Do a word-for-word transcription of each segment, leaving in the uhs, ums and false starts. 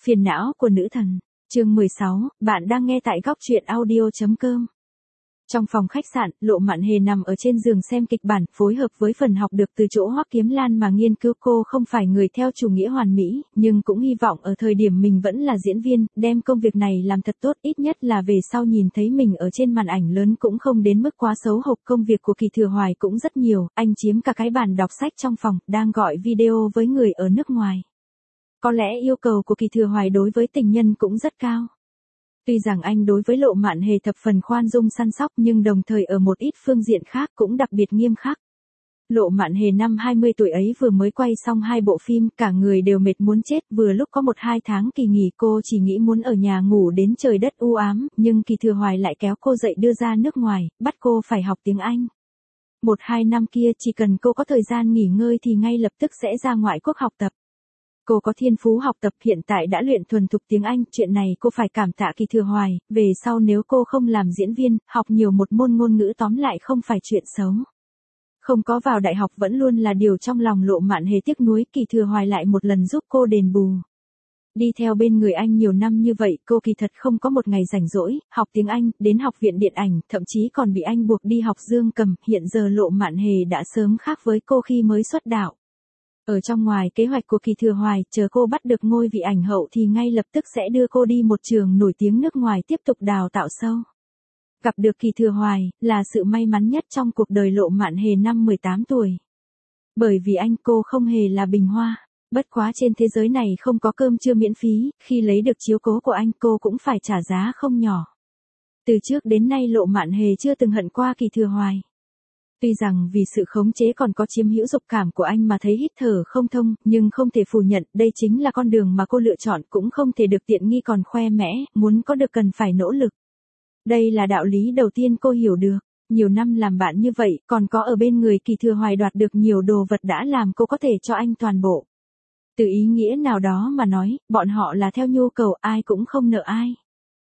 Phiền não của nữ thần. Chương mười sáu, bạn đang nghe tại góc truyện audio chấm com. Trong phòng khách sạn, Lộ Mạn Hề nằm ở trên giường xem kịch bản, phối hợp với phần học được từ chỗ Hoắc Kiếm Lan mà nghiên cứu. Cô không phải người theo chủ nghĩa hoàn mỹ, nhưng cũng hy vọng ở thời điểm mình vẫn là diễn viên, đem công việc này làm thật tốt, ít nhất là về sau nhìn thấy mình ở trên màn ảnh lớn cũng không đến mức quá xấu hổ. Công việc của Kỳ Thừa Hoài cũng rất nhiều, anh chiếm cả cái bàn đọc sách trong phòng, đang gọi video với người ở nước ngoài. Có lẽ yêu cầu của Kỳ Thừa Hoài đối với tình nhân cũng rất cao. Tuy rằng anh đối với Lộ Mạn Hề thập phần khoan dung săn sóc nhưng đồng thời ở một ít phương diện khác cũng đặc biệt nghiêm khắc. Lộ Mạn Hề năm hai mươi tuổi ấy vừa mới quay xong hai bộ phim, cả người đều mệt muốn chết, vừa lúc có một hai tháng kỳ nghỉ cô chỉ nghĩ muốn ở nhà ngủ đến trời đất u ám, nhưng Kỳ Thừa Hoài lại kéo cô dậy đưa ra nước ngoài, bắt cô phải học tiếng Anh. Một hai năm kia chỉ cần cô có thời gian nghỉ ngơi thì ngay lập tức sẽ ra ngoại quốc học tập. Cô có thiên phú học tập, hiện tại đã luyện thuần thục tiếng Anh, chuyện này cô phải cảm tạ Kỳ Thừa Hoài, về sau nếu cô không làm diễn viên, học nhiều một môn ngôn ngữ tóm lại không phải chuyện xấu. Không có vào đại học vẫn luôn là điều trong lòng Lộ Mạn Hề tiếc nuối, Kỳ Thừa Hoài lại một lần giúp cô đền bù. Đi theo bên người anh nhiều năm như vậy, cô kỳ thật không có một ngày rảnh rỗi, học tiếng Anh, đến học viện điện ảnh, thậm chí còn bị anh buộc đi học dương cầm, hiện giờ Lộ Mạn Hề đã sớm khác với cô khi mới xuất đạo. Ở trong ngoài kế hoạch của Kỳ Thừa Hoài, chờ cô bắt được ngôi vị ảnh hậu thì ngay lập tức sẽ đưa cô đi một trường nổi tiếng nước ngoài tiếp tục đào tạo sâu. Gặp được Kỳ Thừa Hoài, là sự may mắn nhất trong cuộc đời Lộ Mạn Hề năm mười tám tuổi. Bởi vì anh cô không hề là bình hoa, bất quá trên thế giới này không có cơm trưa miễn phí, khi lấy được chiếu cố của anh cô cũng phải trả giá không nhỏ. Từ trước đến nay Lộ Mạn Hề chưa từng hận qua Kỳ Thừa Hoài. Tuy rằng vì sự khống chế còn có chiếm hữu dục cảm của anh mà thấy hít thở không thông, nhưng không thể phủ nhận đây chính là con đường mà cô lựa chọn, cũng không thể được tiện nghi còn khoe mẽ, muốn có được cần phải nỗ lực. Đây là đạo lý đầu tiên cô hiểu được, nhiều năm làm bạn như vậy, còn có ở bên người Kỳ Thừa Hoài đoạt được nhiều đồ vật đã làm cô có thể cho anh toàn bộ. Từ ý nghĩa nào đó mà nói, bọn họ là theo nhu cầu, ai cũng không nợ ai.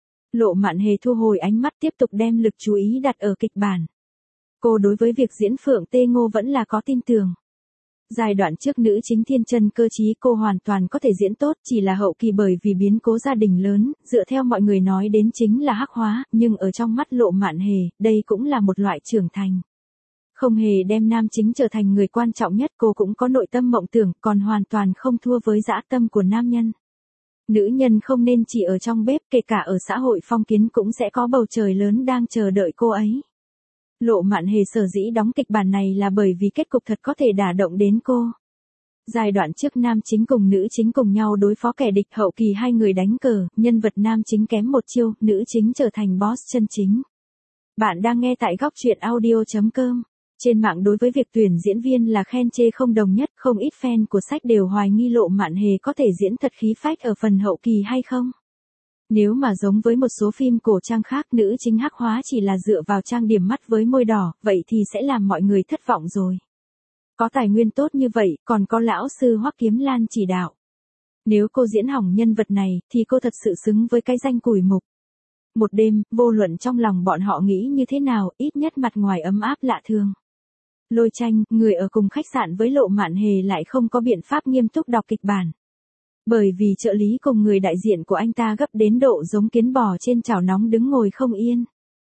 Lộ Mạn Hề thu hồi ánh mắt, tiếp tục đem lực chú ý đặt ở kịch bản. Cô đối với việc diễn Phượng Tê Ngô vẫn là có tin tưởng. Giai đoạn trước nữ chính thiên chân cơ trí cô hoàn toàn có thể diễn tốt, chỉ là hậu kỳ bởi vì biến cố gia đình lớn, dựa theo mọi người nói đến chính là hắc hóa, nhưng ở trong mắt Lộ Mạn Hề, đây cũng là một loại trưởng thành. Không hề đem nam chính trở thành người quan trọng nhất, cô cũng có nội tâm mộng tưởng, còn hoàn toàn không thua với dã tâm của nam nhân. Nữ nhân không nên chỉ ở trong bếp, kể cả ở xã hội phong kiến cũng sẽ có bầu trời lớn đang chờ đợi cô ấy. Lộ Mạn Hề sở dĩ đóng kịch bản này là bởi vì kết cục thật có thể đả động đến cô. Giai đoạn trước nam chính cùng nữ chính cùng nhau đối phó kẻ địch, hậu kỳ hai người đánh cờ, nhân vật nam chính kém một chiêu, nữ chính trở thành boss chân chính. Bạn đang nghe tại góc truyện audio chấm com. Trên mạng đối với việc tuyển diễn viên là khen chê không đồng nhất, không ít fan của sách đều hoài nghi Lộ Mạn Hề có thể diễn thật khí phách ở phần hậu kỳ hay không. Nếu mà giống với một số phim cổ trang khác, nữ chính hắc hóa chỉ là dựa vào trang điểm mắt với môi đỏ, vậy thì sẽ làm mọi người thất vọng rồi. Có tài nguyên tốt như vậy, còn có lão sư Hoắc Kiếm Lan chỉ đạo. Nếu cô diễn hỏng nhân vật này, thì cô thật sự xứng với cái danh cùi mục. Một đêm, vô luận trong lòng bọn họ nghĩ như thế nào, ít nhất mặt ngoài ấm áp lạ thường. Lôi Tranh, người ở cùng khách sạn với Lộ Mạn Hề lại không có biện pháp nghiêm túc đọc kịch bản. Bởi vì trợ lý cùng người đại diện của anh ta gấp đến độ giống kiến bò trên chảo nóng đứng ngồi không yên.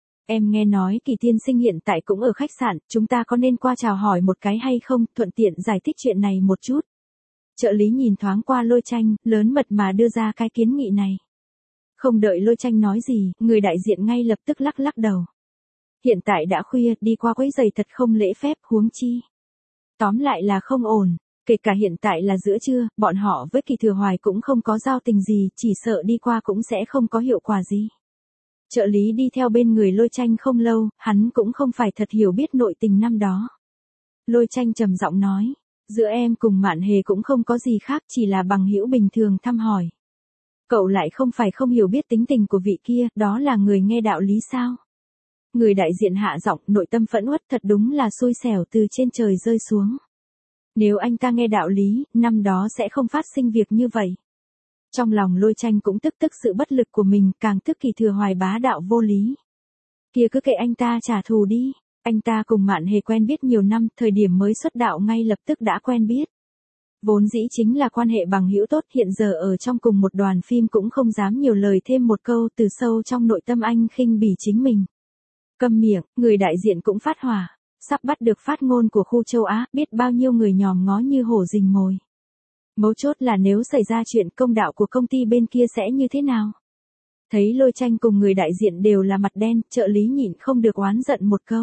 Em nghe nói Kỳ tiên sinh hiện tại cũng ở khách sạn, chúng ta có nên qua chào hỏi một cái hay không, thuận tiện giải thích chuyện này một chút. Trợ lý nhìn thoáng qua Lôi Tranh, lớn mật mà đưa ra cái kiến nghị này. Không đợi Lôi Tranh nói gì, người đại diện ngay lập tức lắc lắc đầu. Hiện tại đã khuya, đi qua quấy giày thật không lễ phép, huống chi. Tóm lại là không ổn. Kể cả hiện tại là giữa trưa, bọn họ với Kỳ Thừa Hoài cũng không có giao tình gì, chỉ sợ đi qua cũng sẽ không có hiệu quả gì. Trợ lý đi theo bên người Lôi Tranh không lâu, hắn cũng không phải thật hiểu biết nội tình năm đó. Lôi Tranh trầm giọng nói, giữa em cùng Mạn Hề cũng không có gì khác, chỉ là bằng hữu bình thường thăm hỏi. Cậu lại không phải không hiểu biết tính tình của vị kia, đó là người nghe đạo lý sao? Người đại diện hạ giọng, nội tâm phẫn uất, thật đúng là xui xẻo từ trên trời rơi xuống. Nếu anh ta nghe đạo lý, năm đó sẽ không phát sinh việc như vậy. Trong lòng Lôi Tranh cũng tức tức sự bất lực của mình, càng tức Kỳ Thừa Hoài bá đạo vô lý. Kia cứ kệ anh ta trả thù đi, anh ta cùng Mạn Hề quen biết nhiều năm, thời điểm mới xuất đạo ngay lập tức đã quen biết. Vốn dĩ chính là quan hệ bằng hữu tốt, hiện giờ ở trong cùng một đoàn phim cũng không dám nhiều lời thêm một câu, từ sâu trong nội tâm anh khinh bỉ chính mình. Câm miệng, người đại diện cũng phát hỏa. Sắp bắt được phát ngôn của khu châu Á, biết bao nhiêu người nhòm ngó như hổ rình mồi. Mấu chốt là nếu xảy ra chuyện công đạo của công ty bên kia sẽ như thế nào? Thấy Lôi Tranh cùng người đại diện đều là mặt đen, trợ lý nhịn không được oán giận một câu.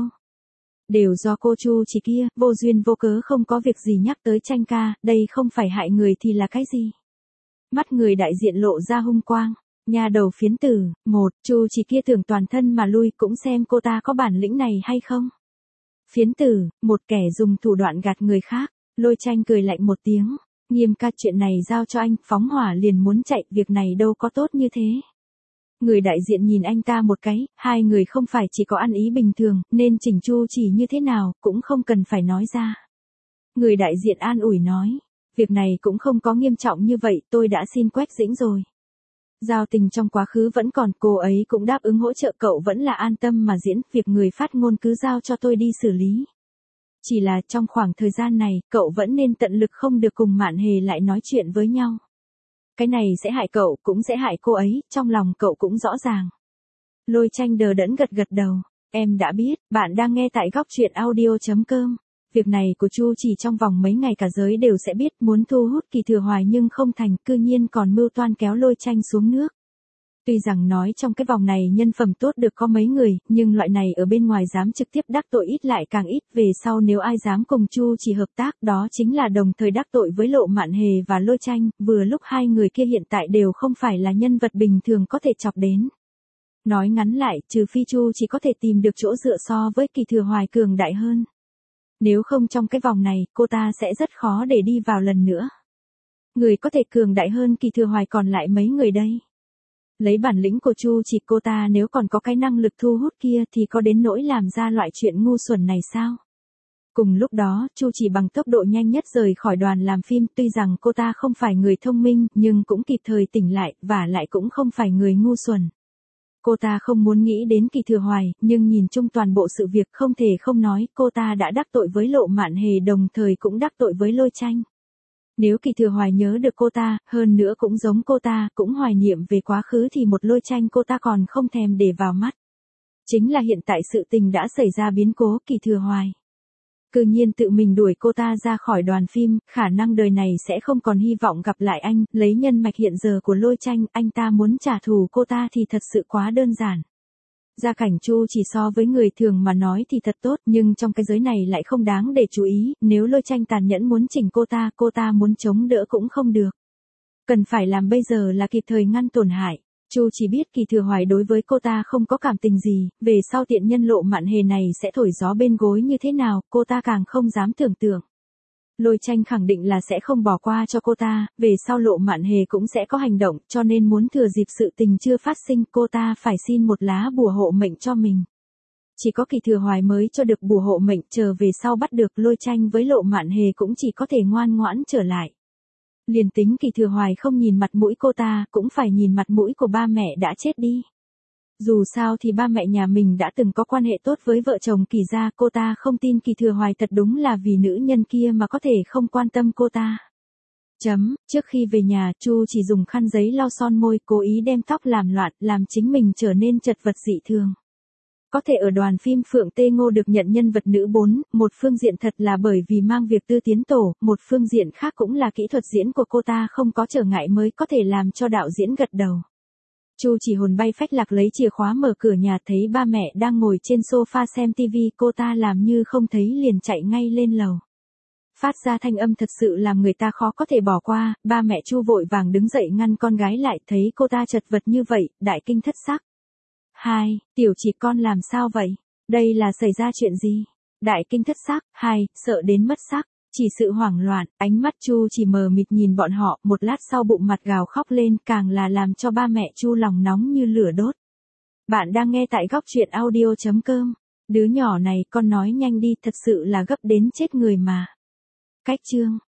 Đều do cô Chu Chỉ kia, vô duyên vô cớ không có việc gì nhắc tới Tranh ca, đây không phải hại người thì là cái gì? Mắt người đại diện lộ ra hung quang. Nhà đầu phiến tử, một, Chu Chỉ kia tưởng toàn thân mà lui, cũng xem cô ta có bản lĩnh này hay không. Phiến tử, một kẻ dùng thủ đoạn gạt người khác. Lôi Tranh cười lạnh một tiếng. Nghiêm ca, chuyện này giao cho anh, phóng hỏa liền muốn chạy, việc này đâu có tốt như thế. Người đại diện nhìn anh ta một cái, hai người không phải chỉ có ăn ý bình thường, nên chỉnh chu chỉ như thế nào, cũng không cần phải nói ra. Người đại diện an ủi nói, việc này cũng không có nghiêm trọng như vậy, tôi đã xin Quách Dĩnh rồi. Giao tình trong quá khứ vẫn còn, cô ấy cũng đáp ứng hỗ trợ cậu, vẫn là an tâm mà diễn, việc người phát ngôn cứ giao cho tôi đi xử lý. Chỉ là trong khoảng thời gian này, cậu vẫn nên tận lực không được cùng Mạn Hề lại nói chuyện với nhau. Cái này sẽ hại cậu, cũng sẽ hại cô ấy, trong lòng cậu cũng rõ ràng. Lôi Tranh đờ đẫn gật gật đầu. Em đã biết, bạn đang nghe tại góc truyện audio chấm com. Việc này của Chu Chỉ trong vòng mấy ngày cả giới đều sẽ biết, muốn thu hút Kỳ Thừa Hoài nhưng không thành, cư nhiên còn mưu toan kéo Lôi Tranh xuống nước. Tuy rằng nói trong cái vòng này nhân phẩm tốt được có mấy người, nhưng loại này ở bên ngoài dám trực tiếp đắc tội ít lại càng ít, về sau nếu ai dám cùng Chu Chỉ hợp tác, đó chính là đồng thời đắc tội với Lộ Mạn Hề và Lôi Tranh, vừa lúc hai người kia hiện tại đều không phải là nhân vật bình thường có thể chọc đến. Nói ngắn lại, trừ phi Chu Chỉ có thể tìm được chỗ dựa so với Kỳ Thừa Hoài cường đại hơn. Nếu không trong cái vòng này, cô ta sẽ rất khó để đi vào lần nữa. Người có thể cường đại hơn Kỳ Thừa Hoài còn lại mấy người đây? Lấy bản lĩnh của Chu Chỉ, cô ta nếu còn có cái năng lực thu hút kia thì có đến nỗi làm ra loại chuyện ngu xuẩn này sao? Cùng lúc đó, Chu Chỉ bằng tốc độ nhanh nhất rời khỏi đoàn làm phim, tuy rằng cô ta không phải người thông minh, nhưng cũng kịp thời tỉnh lại, và lại cũng không phải người ngu xuẩn. Cô ta không muốn nghĩ đến Kỳ Thừa Hoài, nhưng nhìn chung toàn bộ sự việc không thể không nói, cô ta đã đắc tội với Lộ Mạn Hề đồng thời cũng đắc tội với Lôi Tranh. Nếu Kỳ Thừa Hoài nhớ được cô ta, hơn nữa cũng giống cô ta, cũng hoài niệm về quá khứ thì một Lôi Tranh cô ta còn không thèm để vào mắt. Chính là hiện tại sự tình đã xảy ra biến cố, Kỳ Thừa Hoài cư nhiên tự mình đuổi cô ta ra khỏi đoàn phim, khả năng đời này sẽ không còn hy vọng gặp lại anh, lấy nhân mạch hiện giờ của Lôi Tranh, anh ta muốn trả thù cô ta thì thật sự quá đơn giản. Gia cảnh Chu Chỉ so với người thường mà nói thì thật tốt, nhưng trong cái giới này lại không đáng để chú ý, nếu Lôi Tranh tàn nhẫn muốn chỉnh cô ta, cô ta muốn chống đỡ cũng không được. Cần phải làm bây giờ là kịp thời ngăn tổn hại. Chu Chỉ biết Kỳ Thừa Hoài đối với cô ta không có cảm tình gì, về sau tiện nhân Lộ Mạn Hề này sẽ thổi gió bên gối như thế nào, cô ta càng không dám tưởng tượng. Lôi Tranh khẳng định là sẽ không bỏ qua cho cô ta, về sau Lộ Mạn Hề cũng sẽ có hành động, cho nên muốn thừa dịp sự tình chưa phát sinh, cô ta phải xin một lá bùa hộ mệnh cho mình. Chỉ có Kỳ Thừa Hoài mới cho được bùa hộ mệnh, chờ về sau bắt được Lôi Tranh với Lộ Mạn Hề cũng chỉ có thể ngoan ngoãn trở lại. Liền tính Kỳ Thừa Hoài không nhìn mặt mũi cô ta, cũng phải nhìn mặt mũi của ba mẹ đã chết đi. Dù sao thì ba mẹ nhà mình đã từng có quan hệ tốt với vợ chồng Kỳ gia, cô ta không tin Kỳ Thừa Hoài thật đúng là vì nữ nhân kia mà có thể không quan tâm cô ta. Chấm, trước khi về nhà, Chu chỉ dùng khăn giấy lau son môi, cố ý đem tóc làm loạn, làm chính mình trở nên chật vật dị thường. Có thể ở đoàn phim Phượng Tê Ngô được nhận nhân vật nữ bốn, một phương diện thật là bởi vì mang việc tư tiến tổ, một phương diện khác cũng là kỹ thuật diễn của cô ta không có trở ngại mới có thể làm cho đạo diễn gật đầu. Chu chỉ hồn bay phách lạc lấy chìa khóa mở cửa nhà, thấy ba mẹ đang ngồi trên sofa xem tivi, cô ta làm như không thấy liền chạy ngay lên lầu. Phát ra thanh âm thật sự làm người ta khó có thể bỏ qua, ba mẹ Chu vội vàng đứng dậy ngăn con gái lại, thấy cô ta chật vật như vậy, đại kinh thất sắc. Hai, tiểu chỉ con làm sao vậy? Đây là xảy ra chuyện gì? Đại kinh thất sắc, hai, sợ đến mất sắc, chỉ sự hoảng loạn, ánh mắt Chu chỉ mờ mịt nhìn bọn họ, một lát sau bụng mặt gào khóc lên, càng là làm cho ba mẹ Chu lòng nóng như lửa đốt. Bạn đang nghe tại góc truyện audio chấm com. Đứa nhỏ này con nói nhanh đi, thật sự là gấp đến chết người mà. Cách chương